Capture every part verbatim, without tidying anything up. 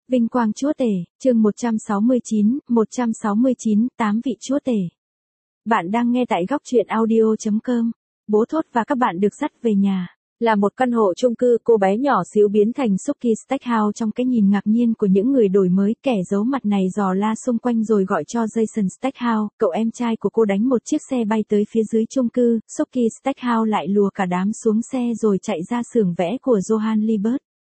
Vinh quang Chúa Tể, chương một trăm sáu mươi chín, một trăm sáu mươi chín, tám vị Chúa Tể. Bạn đang nghe tại góc truyện audio chấm com. Bố Thốt và các bạn được dắt về nhà. Là một căn hộ chung cư, cô bé nhỏ xíu biến thành Sookie Stackhouse trong cái nhìn ngạc nhiên của những người đổi mới. Kẻ giấu mặt này dò la xung quanh rồi gọi cho Jason Stackhouse, cậu em trai của cô, đánh một chiếc xe bay tới phía dưới chung cư. Sookie Stackhouse lại lùa cả đám xuống xe rồi chạy ra xưởng vẽ của Johann Liebert.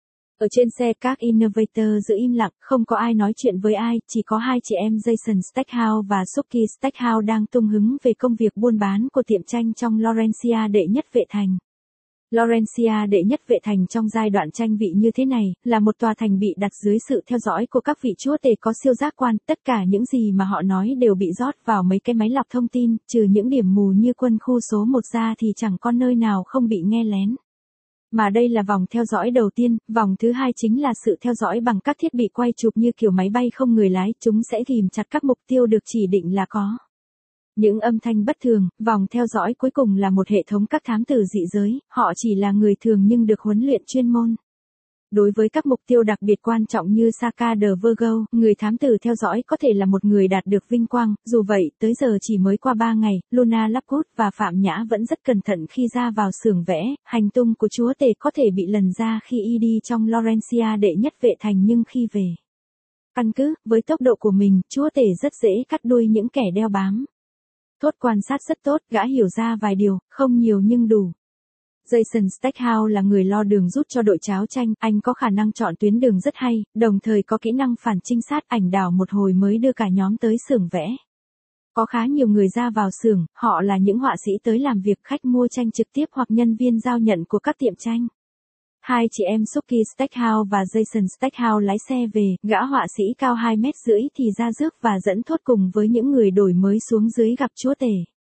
Ở trên xe, các innovator giữ im lặng, không có ai nói chuyện với ai, chỉ có hai chị em Jason Stackhouse và Sookie Stackhouse đang tung hứng về công việc buôn bán của tiệm tranh trong Laurentia đệ nhất vệ thành. Laurentia đệ nhất vệ thành trong giai đoạn tranh vị như thế này, là một tòa thành bị đặt dưới sự theo dõi của các vị chúa tể có siêu giác quan. Tất cả những gì mà họ nói đều bị rót vào mấy cái máy lọc thông tin, trừ những điểm mù như quân khu số một ra thì chẳng có nơi nào không bị nghe lén. Mà đây là vòng theo dõi đầu tiên, vòng thứ hai chính là sự theo dõi bằng các thiết bị quay chụp như kiểu máy bay không người lái, chúng sẽ ghìm chặt các mục tiêu được chỉ định là có những âm thanh bất thường. Vòng theo dõi cuối cùng là một hệ thống các thám tử dị giới, họ chỉ là người thường nhưng được huấn luyện chuyên môn. Đối với các mục tiêu đặc biệt quan trọng như Saka the Virgo, người thám tử theo dõi có thể là một người đạt được vinh quang. Dù vậy, tới giờ chỉ mới qua ba ngày, Luna Lovegood và Phạm Nhã vẫn rất cẩn thận khi ra vào xưởng vẽ. Hành tung của chúa tể có thể bị lần ra khi y đi trong Laurentia đệ nhất vệ thành, nhưng khi về căn cứ, với tốc độ của mình, chúa tể rất dễ cắt đuôi những kẻ đeo bám. Thốt quan sát rất tốt, gã hiểu ra vài điều, không nhiều nhưng đủ. Jason Stackhouse là người lo đường rút cho đội cháo tranh, anh có khả năng chọn tuyến đường rất hay, đồng thời có kỹ năng phản trinh sát ảnh đảo một hồi mới đưa cả nhóm tới xưởng vẽ. Có khá nhiều người ra vào xưởng, họ là những họa sĩ tới làm việc, khách mua tranh trực tiếp hoặc nhân viên giao nhận của các tiệm tranh. Hai chị em Sookie Stackhouse và Jason Stackhouse lái xe về, gã họa sĩ cao hai mét rưỡi thì ra rước và dẫn Thốt cùng với những người đổi mới xuống dưới gặp chúa tể.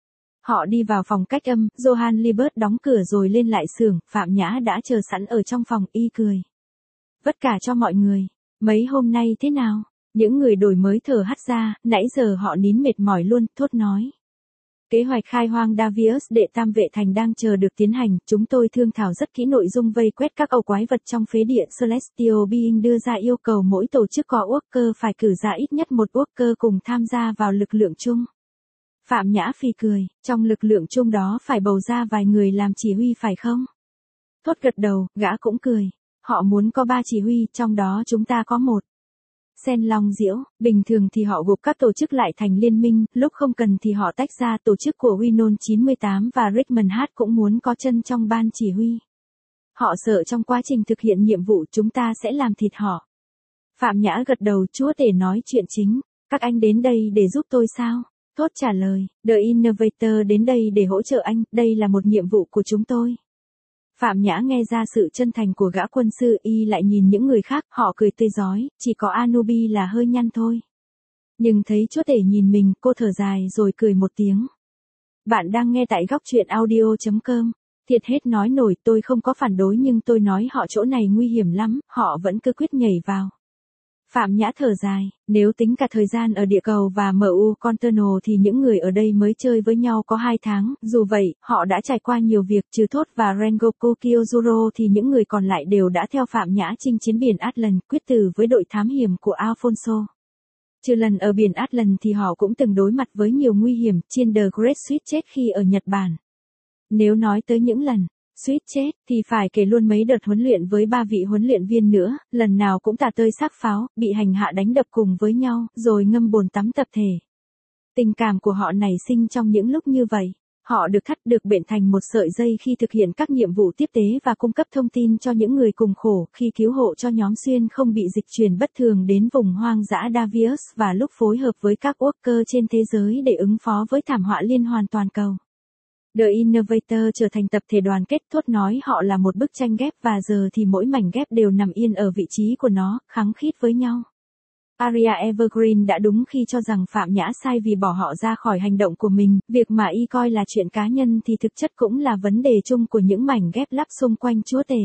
Họ đi vào phòng cách âm, Johann Liebert đóng cửa rồi lên lại xưởng. Phạm Nhã đã chờ sẵn ở trong phòng, y cười vất cả cho mọi người. Mấy hôm nay thế nào? Những người đổi mới thở hắt ra, nãy giờ họ nín mệt mỏi luôn. Thốt nói. Kế hoạch khai hoang Davius đệ tam vệ thành đang chờ được tiến hành, chúng tôi thương thảo rất kỹ nội dung vây quét các âu quái vật trong phế địa. Celestial Being đưa ra yêu cầu mỗi tổ chức có worker phải cử ra ít nhất một worker cùng tham gia vào lực lượng chung. Phạm Nhã phì cười, trong lực lượng chung đó phải bầu ra vài người làm chỉ huy phải không? Thốt gật đầu, gã cũng cười. Họ muốn có ba chỉ huy, trong đó chúng ta có một. Sen Long Diễu, bình thường thì họ gộp các tổ chức lại thành liên minh, lúc không cần thì họ tách ra. Tổ chức của Winon chín mươi tám và Richmond Hát cũng muốn có chân trong ban chỉ huy. Họ sợ trong quá trình thực hiện nhiệm vụ chúng ta sẽ làm thịt họ. Phạm Nhã gật đầu, chúa tể nói chuyện chính. Các anh đến đây để giúp tôi sao? Thốt trả lời, The Innovator đến đây để hỗ trợ anh, đây là một nhiệm vụ của chúng tôi. Phạm Nhã nghe ra sự chân thành của gã quân sư, y lại nhìn những người khác, họ cười tươi rói, chỉ có Anubi là hơi nhăn thôi. Nhưng thấy chúa tể nhìn mình, cô thở dài rồi cười một tiếng. Bạn đang nghe tại góc truyện audio chấm com. Thiệt hết nói nổi, tôi không có phản đối nhưng tôi nói họ chỗ này nguy hiểm lắm, họ vẫn cứ quyết nhảy vào. Phạm Nhã thở dài, nếu tính cả thời gian ở địa cầu và em u Contenal thì những người ở đây mới chơi với nhau có hai tháng, dù vậy, họ đã trải qua nhiều việc. Trừ Thốt và Rengoku Kyojuro thì những người còn lại đều đã theo Phạm Nhã chinh chiến biển Atlant, quyết tử với đội thám hiểm của Alfonso. Trừ lần ở biển Atlant thì họ cũng từng đối mặt với nhiều nguy hiểm. Trên The Great suýt chết khi ở Nhật Bản. Nếu nói tới những lần suýt chết, thì phải kể luôn mấy đợt huấn luyện với ba vị huấn luyện viên nữa, lần nào cũng tả tơi xác pháo, bị hành hạ đánh đập cùng với nhau, rồi ngâm bồn tắm tập thể. Tình cảm của họ nảy sinh trong những lúc như vậy. Họ được thắt được bện thành một sợi dây khi thực hiện các nhiệm vụ tiếp tế và cung cấp thông tin cho những người cùng khổ, khi cứu hộ cho nhóm xuyên không bị dịch chuyển bất thường đến vùng hoang dã Davius và lúc phối hợp với các worker trên thế giới để ứng phó với thảm họa liên hoàn toàn cầu. The Innovator trở thành tập thể đoàn kết. Thốt nói họ là một bức tranh ghép và giờ thì mỗi mảnh ghép đều nằm yên ở vị trí của nó, khăng khít với nhau. Aria Evergreen đã đúng khi cho rằng Phạm Nhã sai vì bỏ họ ra khỏi hành động của mình, việc mà y coi là chuyện cá nhân thì thực chất cũng là vấn đề chung của những mảnh ghép lắp xung quanh chúa tể.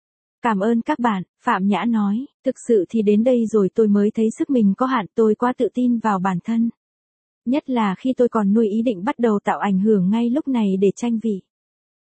Cảm ơn các bạn, Phạm Nhã nói, thực sự thì đến đây rồi tôi mới thấy sức mình có hạn, tôi quá tự tin vào bản thân. Nhất là khi tôi còn nuôi ý định bắt đầu tạo ảnh hưởng ngay lúc này để tranh vị.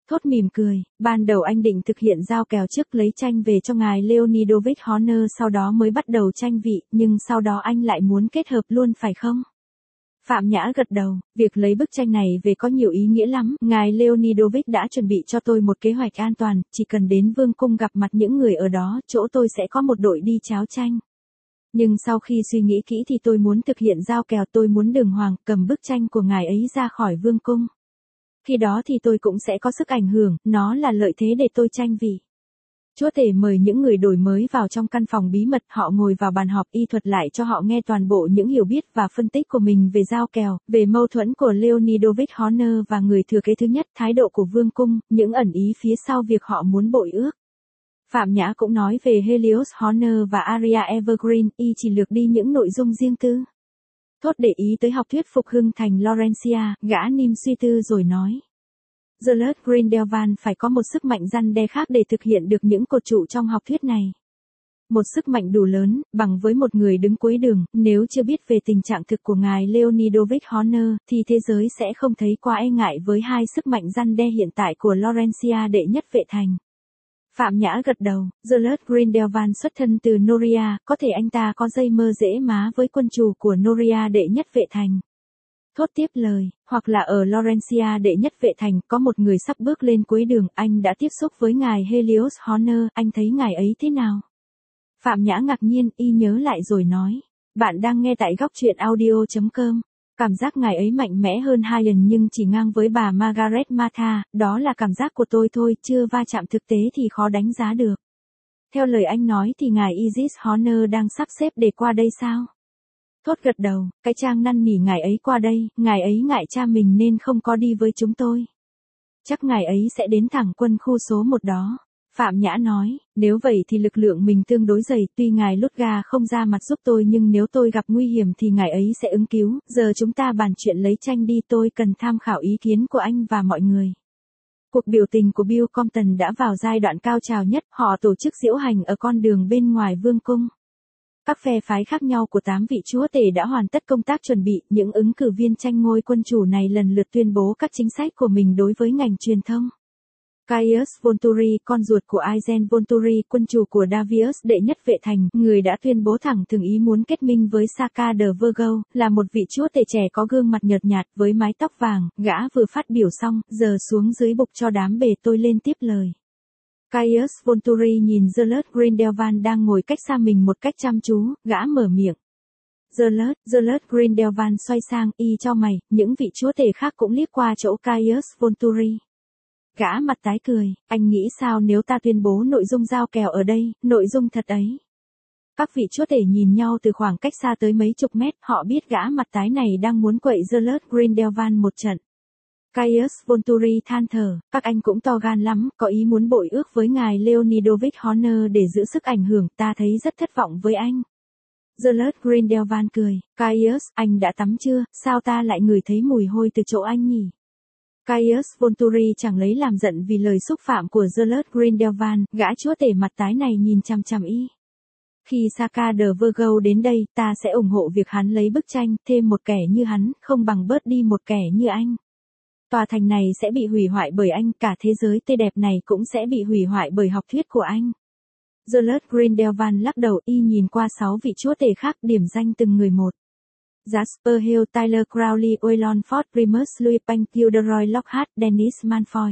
Thốt mỉm cười, ban đầu anh định thực hiện giao kèo trước lấy tranh về cho ngài Leonidovich Horner sau đó mới bắt đầu tranh vị, nhưng sau đó anh lại muốn kết hợp luôn phải không? Phạm Nhã gật đầu, việc lấy bức tranh này về có nhiều ý nghĩa lắm, ngài Leonidovich đã chuẩn bị cho tôi một kế hoạch an toàn, chỉ cần đến vương cung gặp mặt những người ở đó, chỗ tôi sẽ có một đội đi cháo tranh. Nhưng sau khi suy nghĩ kỹ thì tôi muốn thực hiện giao kèo, tôi muốn Đường Hoàng cầm bức tranh của ngài ấy ra khỏi vương cung. Khi đó thì tôi cũng sẽ có sức ảnh hưởng, nó là lợi thế để tôi tranh vị. Chúa tể mời những người đổi mới vào trong căn phòng bí mật, họ ngồi vào bàn họp, y thuật lại cho họ nghe toàn bộ những hiểu biết và phân tích của mình về giao kèo, về mâu thuẫn của Leonidovich Horner và người thừa kế thứ nhất, thái độ của vương cung, những ẩn ý phía sau việc họ muốn bội ước. Phạm Nhã cũng nói về Helios Horner và Aria Evergreen, y chỉ lược đi những nội dung riêng tư. Thốt để ý tới học thuyết phục hưng thành Laurentia, gã Nim suy tư rồi nói. Gellert Grindelwald phải có một sức mạnh răn đe khác để thực hiện được những cột trụ trong học thuyết này. Một sức mạnh đủ lớn, bằng với một người đứng cuối đường, nếu chưa biết về tình trạng thực của ngài Leonidovich Horner, thì thế giới sẽ không thấy quá e ngại với hai sức mạnh răn đe hiện tại của Laurentia đệ nhất vệ thành. Phạm Nhã gật đầu, Gellert Grindelwald xuất thân từ Noria, có thể anh ta có dây mơ dễ má với quân chủ của Noria đệ nhất vệ thành. Thốt tiếp lời, hoặc là ở Laurentia đệ nhất vệ thành, có một người sắp bước lên cuối đường, anh đã tiếp xúc với ngài Helios Horner, anh thấy ngài ấy thế nào? Phạm Nhã ngạc nhiên, y nhớ lại rồi nói, bạn đang nghe tại góc truyện audio chấm com. Cảm giác ngài ấy mạnh mẽ hơn hai lần nhưng chỉ ngang với bà Margaret Martha, đó là cảm giác của tôi thôi, chưa va chạm thực tế thì khó đánh giá được. Theo lời anh nói thì ngài Isis Horner đang sắp xếp để qua đây sao? Thốt gật đầu, cái trang năn nỉ ngài ấy qua đây, ngài ấy ngại cha mình nên không có đi với chúng tôi. Chắc ngài ấy sẽ đến thẳng quân khu số một đó. Phạm Nhã nói, nếu vậy thì lực lượng mình tương đối dày, tuy ngài Lutga không ra mặt giúp tôi nhưng nếu tôi gặp nguy hiểm thì ngài ấy sẽ ứng cứu, giờ chúng ta bàn chuyện lấy tranh đi, tôi cần tham khảo ý kiến của anh và mọi người. Cuộc biểu tình của Bill Compton đã vào giai đoạn cao trào nhất, họ tổ chức diễu hành ở con đường bên ngoài vương cung. Các phe phái khác nhau của tám vị chúa tể đã hoàn tất công tác chuẩn bị, những ứng cử viên tranh ngôi quân chủ này lần lượt tuyên bố các chính sách của mình đối với ngành truyền thông. Caius Volturi, con ruột của Aizen Volturi, quân chủ của Davius đệ nhất vệ thành, người đã tuyên bố thẳng thừng ý muốn kết minh với Saka de Virgo, là một vị chúa tể trẻ có gương mặt nhợt nhạt với mái tóc vàng, gã vừa phát biểu xong, giờ xuống dưới bục cho đám bề tôi lên tiếp lời. Caius Volturi nhìn Gellert Grindelwald đang ngồi cách xa mình một cách chăm chú, gã mở miệng. Gellert, Gellert Grindelwald xoay sang, y cho mày, những vị chúa tể khác cũng liếc qua chỗ Caius Volturi. Gã mặt tái cười, anh nghĩ sao nếu ta tuyên bố nội dung giao kèo ở đây, nội dung thật ấy. Các vị chúa tể nhìn nhau từ khoảng cách xa tới mấy chục mét, họ biết gã mặt tái này đang muốn quậy Gellert Grindelwald một trận. Caius Volturi than thở, các anh cũng to gan lắm, có ý muốn bội ước với ngài Leonidovich Horner để giữ sức ảnh hưởng, ta thấy rất thất vọng với anh. Gellert Grindelwald cười, Caius, anh đã tắm chưa, sao ta lại ngửi thấy mùi hôi từ chỗ anh nhỉ? Caius Volturi chẳng lấy làm giận vì lời xúc phạm của Gellert Grindelwald, gã chúa tể mặt tái này nhìn chằm chằm y. Khi Saka de Virgo đến đây, ta sẽ ủng hộ việc hắn lấy bức tranh, thêm một kẻ như hắn, không bằng bớt đi một kẻ như anh. Tòa thành này sẽ bị hủy hoại bởi anh, cả thế giới tươi đẹp này cũng sẽ bị hủy hoại bởi học thuyết của anh. Gellert Grindelwald lắc đầu, y nhìn qua sáu vị chúa tể khác, điểm danh từng người một. Jasper Hill, Tyler Crowley, Oelon Ford, Primus Louis Panh, Gilderoy Lockhart, Dennis Malfoy.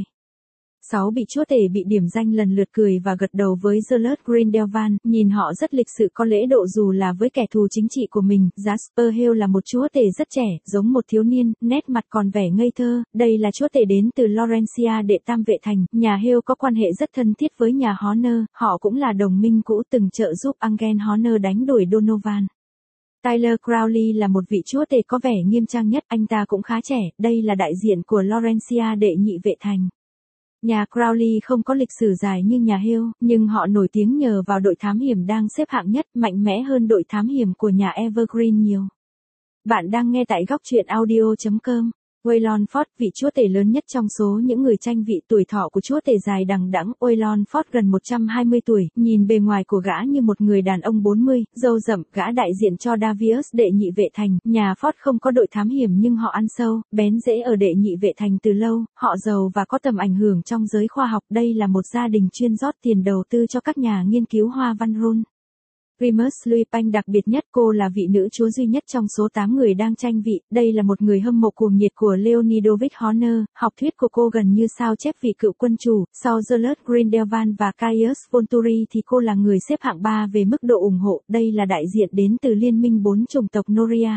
Sáu vị chúa tể bị điểm danh lần lượt cười và gật đầu với Gellert Grindelwald, nhìn họ rất lịch sự có lễ độ dù là với kẻ thù chính trị của mình. Jasper Hill là một chúa tể rất trẻ, giống một thiếu niên, nét mặt còn vẻ ngây thơ, đây là chúa tể đến từ Laurentia đệ tam vệ thành, nhà Hill có quan hệ rất thân thiết với nhà Horner, họ cũng là đồng minh cũ từng trợ giúp Angel Horner đánh đuổi Donovan. Tyler Crowley là một vị chúa tể có vẻ nghiêm trang nhất, anh ta cũng khá trẻ, đây là đại diện của Laurentia đệ nhị vệ thành. Nhà Crowley không có lịch sử dài như nhà Hill, nhưng họ nổi tiếng nhờ vào đội thám hiểm đang xếp hạng nhất, mạnh mẽ hơn đội thám hiểm của nhà Evergreen nhiều. Bạn đang nghe tại góc truyện audio chấm com. Waylon Ford, vị chúa tể lớn nhất trong số những người tranh vị. Tuổi thọ của chúa tể dài đằng đẵng. Waylon Ford gần một trăm hai mươi tuổi, nhìn bề ngoài của gã như một người đàn ông bốn mươi, râu rậm. Gã đại diện cho Davius đệ nhị vệ thành. Nhà Ford không có đội thám hiểm nhưng họ ăn sâu, bén rễ ở đệ nhị vệ thành từ lâu. Họ giàu và có tầm ảnh hưởng trong giới khoa học. Đây là một gia đình chuyên rót tiền đầu tư cho các nhà nghiên cứu hoa văn run. Remus Lupin đặc biệt nhất, cô là vị nữ chúa duy nhất trong số tám người đang tranh vị. Đây là một người hâm mộ cuồng nhiệt của Leonidovich Horner. Học thuyết của cô gần như sao chép vị cựu quân chủ. Sau Gellert Grindelwald và Caius Volturi thì cô là người xếp hạng ba về mức độ ủng hộ. Đây là đại diện đến từ liên minh bốn chủng tộc Noria.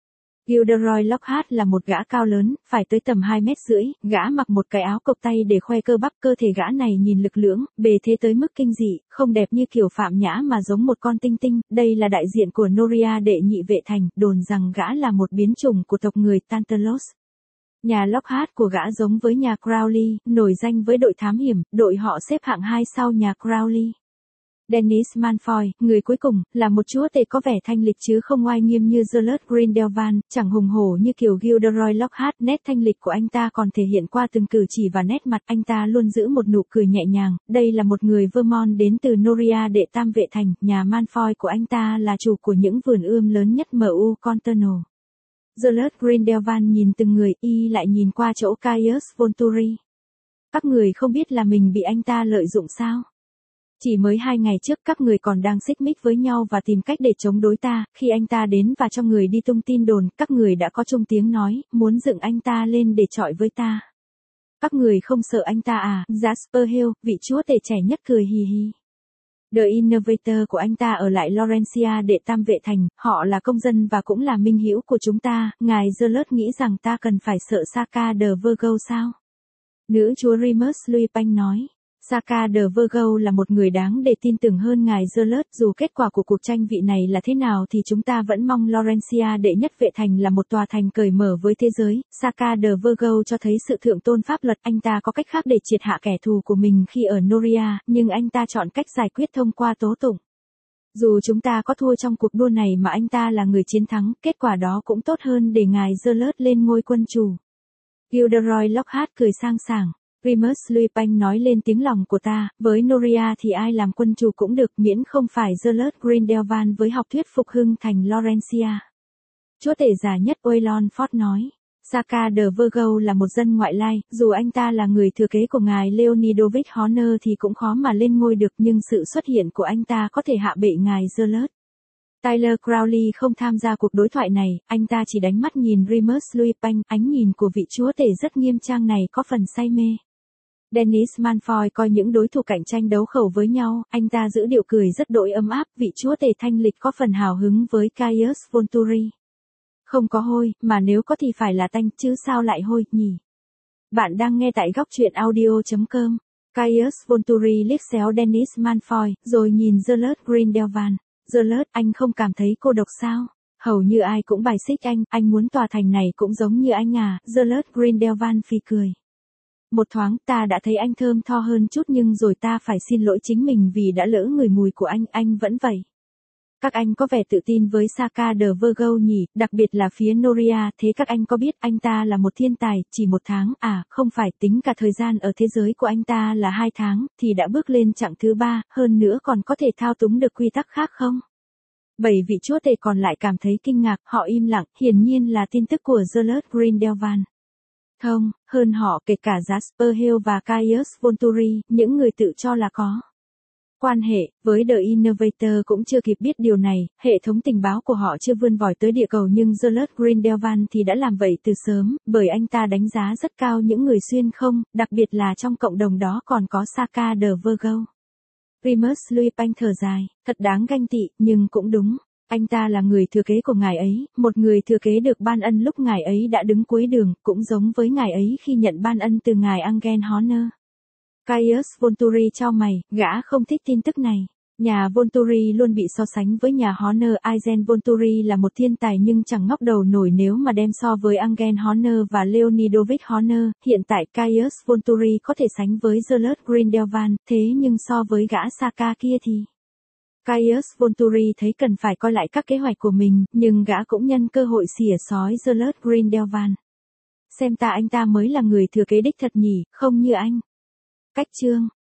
Gilderoy Lockhart là một gã cao lớn, phải tới tầm hai mét rưỡi, gã mặc một cái áo cộc tay để khoe cơ bắp. Cơ thể gã này nhìn lực lưỡng, bề thế tới mức kinh dị, không đẹp như kiểu Phạm Nhã mà giống một con tinh tinh. Đây là đại diện của Noria đệ nhị vệ thành, đồn rằng gã là một biến chủng của tộc người Tantalos. Nhà Lockhart của gã giống với nhà Crowley, nổi danh với đội thám hiểm. Đội họ xếp hạng hai sau nhà Crowley. Dennis Malfoy, người cuối cùng, là một chúa tể có vẻ thanh lịch chứ không oai nghiêm như Gellert Grindelwald, chẳng hùng hổ như kiểu Gilderoy Lockhart. Nét thanh lịch của anh ta còn thể hiện qua từng cử chỉ và nét mặt. Anh ta luôn giữ một nụ cười nhẹ nhàng. Đây là một người Vermont đến từ Noria đệ tam vệ thành. Nhà Malfoy của anh ta là chủ của những vườn ươm lớn nhất em u Continental. Gellert Grindelwald nhìn từng người, y lại nhìn qua chỗ Caius Volturi. Các người không biết là mình bị anh ta lợi dụng sao? Chỉ mới hai ngày trước các người còn đang xích mích với nhau và tìm cách để chống đối ta. Khi anh ta đến và cho người đi tung tin đồn, các người đã có chung tiếng nói, muốn dựng anh ta lên để chọi với ta. Các người không sợ anh ta à? Jasper Hill, vị chúa tể trẻ nhất cười hì hì. The Innovator của anh ta ở lại Laurentia đệ tam vệ thành. Họ là công dân và cũng là minh hữu của chúng ta. Ngài Gellert nghĩ rằng ta cần phải sợ Saka the Virgo sao? Nữ chúa Remus Lupin nói. Saka the Virgo là một người đáng để tin tưởng hơn ngài Gellert. Dù kết quả của cuộc tranh vị này là thế nào thì chúng ta vẫn mong Laurentia đệ nhất vệ thành là một tòa thành cởi mở với thế giới. Saka the Virgo cho thấy sự thượng tôn pháp luật. Anh ta có cách khác để triệt hạ kẻ thù của mình khi ở Noria, nhưng anh ta chọn cách giải quyết thông qua tố tụng. Dù chúng ta có thua trong cuộc đua này mà anh ta là người chiến thắng, kết quả đó cũng tốt hơn để ngài Gellert lên ngôi quân chủ. Gilderoy Lockhart cười sang sảng. Remus Lupin nói lên tiếng lòng của ta, với Noria thì ai làm quân chủ cũng được, miễn không phải Gellert Grindelwald với học thuyết phục hưng thành Laurentia. Chúa tể già nhất Waylon Ford nói. Saka the Virgo là một dân ngoại lai, dù anh ta là người thừa kế của ngài Leonidovich Horner thì cũng khó mà lên ngôi được, nhưng sự xuất hiện của anh ta có thể hạ bệ ngài Gellert. Tyler Crowley không tham gia cuộc đối thoại này, anh ta chỉ đánh mắt nhìn Remus Lupin. Ánh nhìn của vị chúa tể rất nghiêm trang này có phần say mê. Dennis Malfoy coi những đối thủ cạnh tranh đấu khẩu với nhau, anh ta giữ điệu cười rất đỗi ấm áp. Vị chúa tể thanh lịch có phần hào hứng với Caius Volturi. Không có hôi, mà nếu có thì phải là tanh, chứ sao lại hôi, nhỉ? Bạn đang nghe tại góc truyện audio chấm com. Caius Volturi liếc xéo Dennis Malfoy, rồi nhìn Gellert Grindelwald. Gellert, anh không cảm thấy cô độc sao? Hầu như ai cũng bài xích anh, anh muốn tòa thành này cũng giống như anh à? Gellert Grindelwald phì cười. Một thoáng ta đã thấy anh thơm tho hơn chút, nhưng rồi ta phải xin lỗi chính mình vì đã lỡ ngửi mùi của anh, anh vẫn vậy. Các anh có vẻ tự tin với Saka the Virgo nhỉ, đặc biệt là phía Noria. Thế các anh có biết anh ta là một thiên tài, chỉ một tháng, à, không phải, tính cả thời gian ở thế giới của anh ta là hai tháng, thì đã bước lên chặng thứ ba, hơn nữa còn có thể thao túng được quy tắc khác không? Bảy vị chúa tể còn lại cảm thấy kinh ngạc, họ im lặng, hiển nhiên là tin tức của Gellert Grindelwald. Thông, hơn họ kể cả Jasper Hill và Caius Volturi, những người tự cho là có quan hệ với The Innovator cũng chưa kịp biết điều này. Hệ thống tình báo của họ chưa vươn vòi tới địa cầu, nhưng Gellert Grindelwald thì đã làm vậy từ sớm, bởi anh ta đánh giá rất cao những người xuyên không, đặc biệt là trong cộng đồng đó còn có Saka the Virgo. Remus Lupin thở dài, thật đáng ganh tị, nhưng cũng đúng. Anh ta là người thừa kế của ngài ấy, một người thừa kế được ban ân lúc ngài ấy đã đứng cuối đường, cũng giống với ngài ấy khi nhận ban ân từ ngài Angel Horner. Caius Volturi chau mày, gã không thích tin tức này. Nhà Volturi luôn bị so sánh với nhà Horner. Aizen Volturi là một thiên tài nhưng chẳng ngóc đầu nổi nếu mà đem so với Angel Horner và Leonidovich Horner. Hiện tại Caius Volturi có thể sánh với Gellert Grindelwald, thế nhưng so với gã Saka kia thì... Caius Volturi thấy cần phải coi lại các kế hoạch của mình, nhưng gã cũng nhân cơ hội xỉa xói Gellert Grindelwald. xem ta anh ta mới là người thừa kế đích thật nhỉ, không như anh. Cách chương